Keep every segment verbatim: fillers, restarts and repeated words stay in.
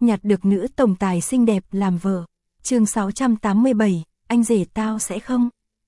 nhặt được nữ tổng tài xinh đẹp làm vợ. Chương sáu trăm tám mươi bảy, anh rể tao sẽ không.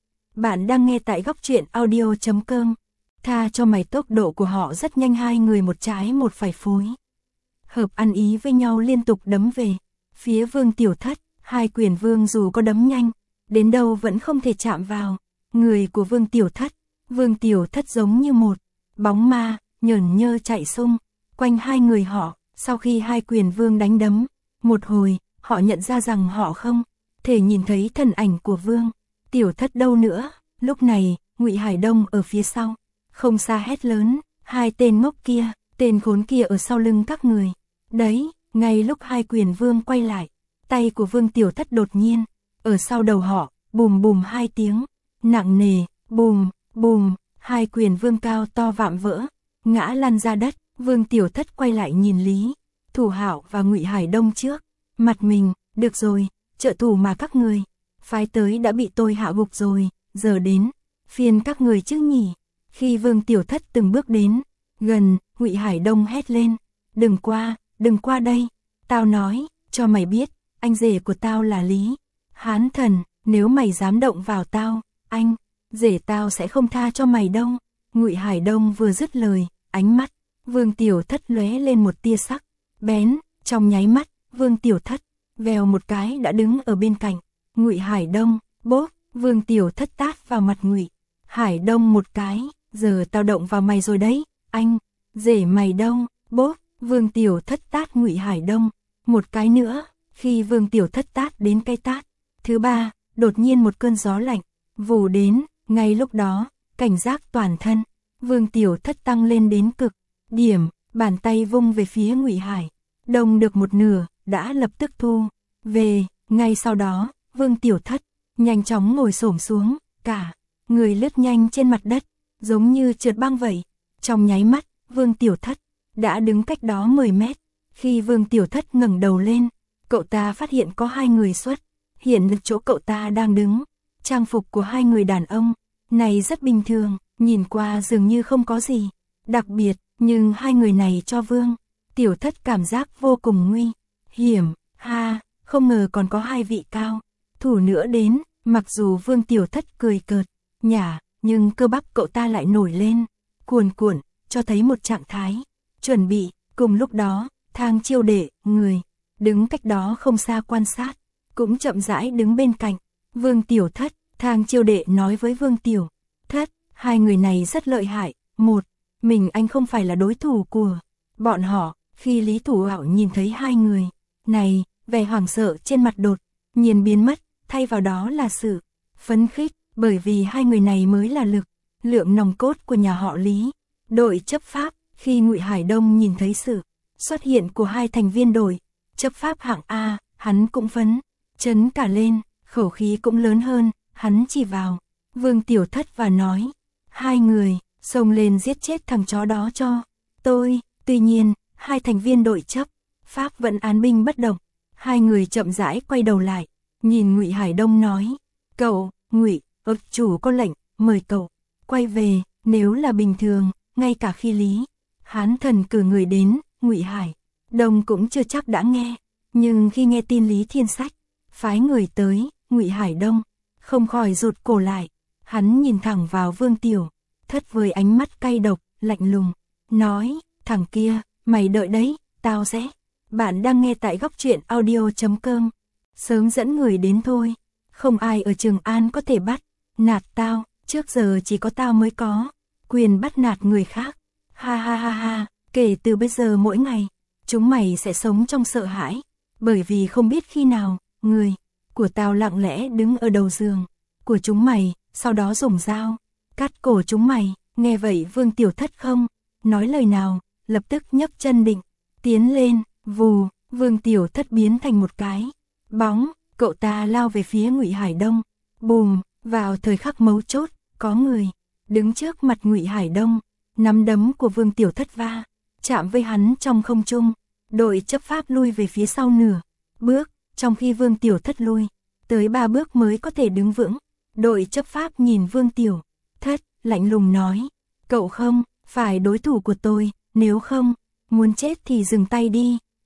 Bạn đang nghe tại góc truyện audio chấm com. Tha cho mày, tốc độ của họ rất nhanh, hai người một trái một phải phối hợp ăn ý với nhau liên tục đấm về phía Vương Tiểu Thất. Hai quyền vương dù có đấm nhanh đến đâu vẫn không thể chạm vào người của Vương Tiểu Thất. Vương Tiểu Thất giống như một bóng ma nhởn nhơ chạy xung quanh hai người họ. Sau khi hai quyền vương đánh đấm một hồi, họ nhận ra rằng họ không thể nhìn thấy thân ảnh của Vương Tiểu Thất đâu nữa. Lúc này, Ngụy Hải Đông ở phía sau không xa hét lớn, hai tên ngốc kia, tên khốn kia ở sau lưng các người. Đấy, ngay lúc hai quyền vương quay lại, tay của Vương Tiểu Thất đột nhiên ở sau đầu họ, bùm bùm hai tiếng nặng nề, bùm bùm, hai quyền vương cao to vạm vỡ ngã lăn ra đất. Vương Tiểu Thất quay lại nhìn Lý Thủ Hạo và Ngụy Hải Đông trước mặt mình. Được rồi, trợ thủ mà các người phái tới đã bị tôi hạ gục rồi, giờ đến phiên các người chứ nhỉ. Khi Vương Tiểu Thất từng bước đến gần, Ngụy Hải Đông hét lên, đừng qua, đừng qua đây, tao nói cho mày biết, anh rể của tao là Lý Hán Thần, nếu mày dám động vào tao, anh rể tao sẽ không tha cho mày đâu. Ngụy Hải Đông vừa dứt lời, ánh mắt Vương Tiểu Thất lóe lên một tia sắc bén. Trong nháy mắt, Vương Tiểu Thất vèo một cái đã đứng ở bên cạnh Ngụy Hải Đông. Bốp, Vương Tiểu Thất tát vào mặt Ngụy Hải Đông một cái, giờ tao động vào mày rồi đấy, anh rể mày đâu. Bốp, Vương Tiểu Thất tát Ngụy Hải Đông một cái nữa. Khi Vương Tiểu Thất tát đến cái tát thứ ba, đột nhiên một cơn gió lạnh vù đến. Ngay lúc đó, cảnh giác toàn thân Vương Tiểu Thất tăng lên đến cực điểm, bàn tay vung về phía Ngụy Hải Đông được một nửa, đã lập tức thu về. Ngay sau đó, Vương Tiểu Thất nhanh chóng ngồi xổm xuống, cả người lướt nhanh trên mặt đất, giống như trượt băng vậy. Trong nháy mắt, Vương Tiểu Thất đã đứng cách đó mười mét. Khi Vương Tiểu Thất ngẩng đầu lên, cậu ta phát hiện có hai người xuất hiện ở chỗ cậu ta đang đứng. Trang phục của hai người đàn ông này rất bình thường, nhìn qua dường như không có gì đặc biệt, nhưng hai người này cho Vương Tiểu Thất cảm giác vô cùng nguy hiểm. Ha, không ngờ còn có hai vị cao thủ nữa đến. Mặc dù Vương Tiểu Thất cười cợt nhả, nhưng cơ bắp cậu ta lại nổi lên cuồn cuộn, cho thấy một trạng thái chuẩn bị. Cùng lúc đó, Thang Chiêu Đệ, người đứng cách đó không xa quan sát, cũng chậm rãi đứng bên cạnh Vương Tiểu Thất. Thang Chiêu Đệ nói với Vương Tiểu Thất, hai người này rất lợi hại, một mình anh không phải là đối thủ của bọn họ. Khi Lý Thủ Hạo nhìn thấy hai người này, vẻ hoảng sợ trên mặt đột nhiên biến mất, thay vào đó là sự phấn khích, bởi vì hai người này mới là lực lượng nòng cốt của nhà họ Lý, đội chấp pháp. Khi Ngụy Hải Đông nhìn thấy sự xuất hiện của hai thành viên đội chấp pháp hạng A, hắn cũng phấn chấn cả lên, khẩu khí cũng lớn hơn. Hắn chỉ vào Vương Tiểu Thất và nói, hai người xông lên giết chết thằng chó đó cho tôi. Tuy nhiên, hai thành viên đội chấp pháp vẫn án binh bất động. Hai người chậm rãi quay đầu lại, nhìn Ngụy Hải Đông nói, cậu, Ngụy ấp chủ có lệnh, mời cậu quay về. Nếu là bình thường, ngay cả khi Lý Hán Thần cử người đến, Ngụy Hải Đông cũng chưa chắc đã nghe. Nhưng khi nghe tin Lý Thiên Sách phái người tới, Ngụy Hải Đông không khỏi rụt cổ lại. Hắn nhìn thẳng vào Vương Tiểu Thất với ánh mắt cay độc, lạnh lùng, nói, thằng kia, mày đợi đấy, tao sẽ. Bạn đang nghe tại góc truyện audio chấm com. Sớm dẫn người đến thôi, không ai ở Trường An có thể bắt nạt tao, trước giờ chỉ có tao mới có quyền bắt nạt người khác. Ha ha ha ha, kể từ bây giờ mỗi ngày, chúng mày sẽ sống trong sợ hãi, bởi vì không biết khi nào người của tao lặng lẽ đứng ở đầu giường của chúng mày, sau đó dùng dao cắt cổ chúng mày. Nghe vậy Vương Tiểu Thất không nói lời nào, lập tức nhấc chân định tiến lên. Vù, Vương Tiểu Thất biến thành một cái bóng, cậu ta lao về phía Ngụy Hải Đông. Bùm, vào thời khắc mấu chốt, có người đứng trước mặt Ngụy Hải Đông, nắm đấm của Vương Tiểu Thất va chạm với hắn trong không trung. Đội chấp pháp lui về phía sau nửa bước, trong khi Vương Tiểu Thất lui tới ba bước mới có thể đứng vững. Đội chấp pháp nhìn Vương Tiểu Thất, lạnh lùng nói, cậu không phải đối thủ của tôi, nếu không muốn chết thì dừng tay đi.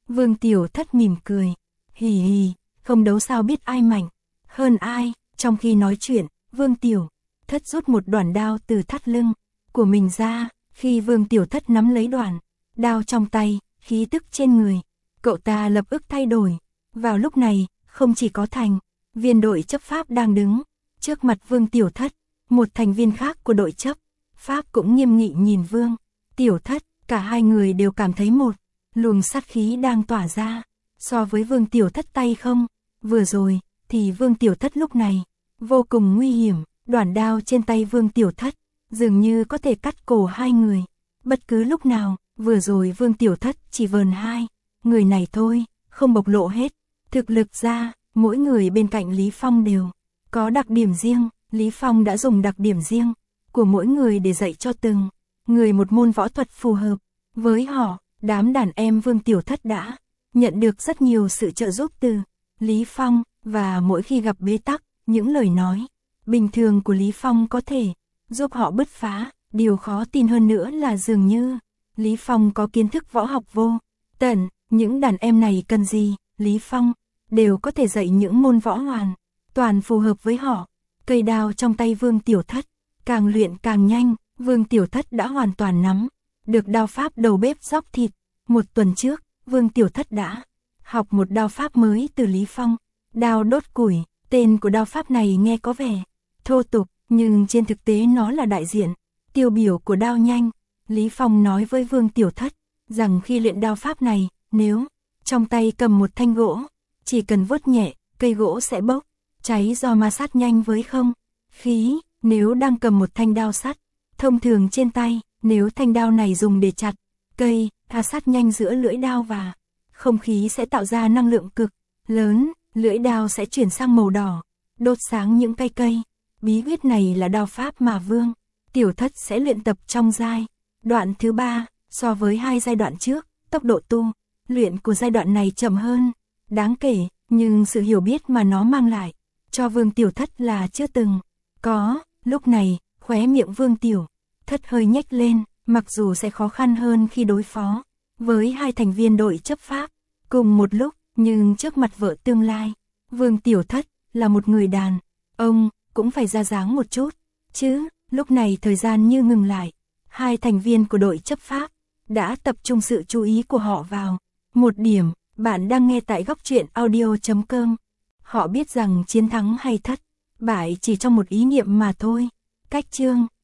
Vương Tiểu Thất mỉm cười. Hì hì, không đấu sao biết ai mạnh hơn ai. Trong khi nói chuyện, Vương Tiểu Thất rút một đoạn đao từ thắt lưng của mình ra. Khi Vương Tiểu Thất nắm lấy đoạn đao trong tay, khí tức trên người cậu ta lập tức thay đổi. Vào lúc này, không chỉ có thành viên đội chấp pháp đang đứng trước mặt Vương Tiểu Thất, một thành viên khác của đội chấp pháp cũng nghiêm nghị nhìn Vương Tiểu Thất. Cả hai người đều cảm thấy một luồng sát khí đang tỏa ra. So với Vương Tiểu Thất tay không vừa rồi, thì Vương Tiểu Thất lúc này vô cùng nguy hiểm. Đoạn đao trên tay Vương Tiểu Thất dường như có thể cắt cổ hai người bất cứ lúc nào. Vừa rồi Vương Tiểu Thất chỉ vờn hai người này thôi, không bộc lộ hết thực lực ra. Mỗi người bên cạnh Lý Phong đều có đặc điểm riêng. Lý Phong đã dùng đặc điểm riêng của mỗi người để dạy cho từng người một môn võ thuật phù hợp với họ. Đám đàn em Vương Tiểu Thất đã nhận được rất nhiều sự trợ giúp từ Lý Phong, và mỗi khi gặp bế tắc, những lời nói bình thường của Lý Phong có thể giúp họ bứt phá. Điều khó tin hơn nữa là dường như Lý Phong có kiến thức võ học vô tận. Những đàn em này cần gì, Lý Phong đều có thể dạy những môn võ hoàn toàn phù hợp với họ. Cây đao trong tay Vương Tiểu Thất càng luyện càng nhanh. Vương Tiểu Thất đã hoàn toàn nắm được đao pháp đầu bếp róc thịt. Một tuần trước, Vương Tiểu Thất đã học một đao pháp mới từ Lý Phong, đao đốt củi. Tên của đao pháp này nghe có vẻ thô tục, nhưng trên thực tế nó là đại diện tiêu biểu của đao nhanh. Lý Phong nói với Vương Tiểu Thất rằng khi luyện đao pháp này, nếu trong tay cầm một thanh gỗ, chỉ cần vuốt nhẹ, cây gỗ sẽ bốc cháy do ma sát nhanh với không khí. Nếu đang cầm một thanh đao sắt thông thường trên tay, nếu thanh đao này dùng để chặt cây, ma sát nhanh giữa lưỡi đao và không khí sẽ tạo ra năng lượng cực lớn. Lưỡi đao sẽ chuyển sang màu đỏ, đốt sáng những cây cây. Bí quyết này là đao pháp mà Vương Tiểu Thất sẽ luyện tập trong giai đoạn thứ ba. So với hai giai đoạn trước, tốc độ tu luyện của giai đoạn này chậm hơn đáng kể, nhưng sự hiểu biết mà nó mang lại cho Vương Tiểu Thất là chưa từng có. Lúc này, khóe miệng Vương Tiểu Thất hơi nhếch lên. Mặc dù sẽ khó khăn hơn khi đối phó với hai thành viên đội chấp pháp cùng một lúc, nhưng trước mặt vợ tương lai, Vương Tiểu Thất là một người đàn ông, cũng phải ra dáng một chút chứ. Lúc này thời gian như ngừng lại. Hai thành viên của đội chấp pháp đã tập trung sự chú ý của họ vào một điểm. Bạn đang nghe tại góc truyện audio chấm com. Họ biết rằng chiến thắng hay thất bại chỉ trong một ý niệm mà thôi. Cách chương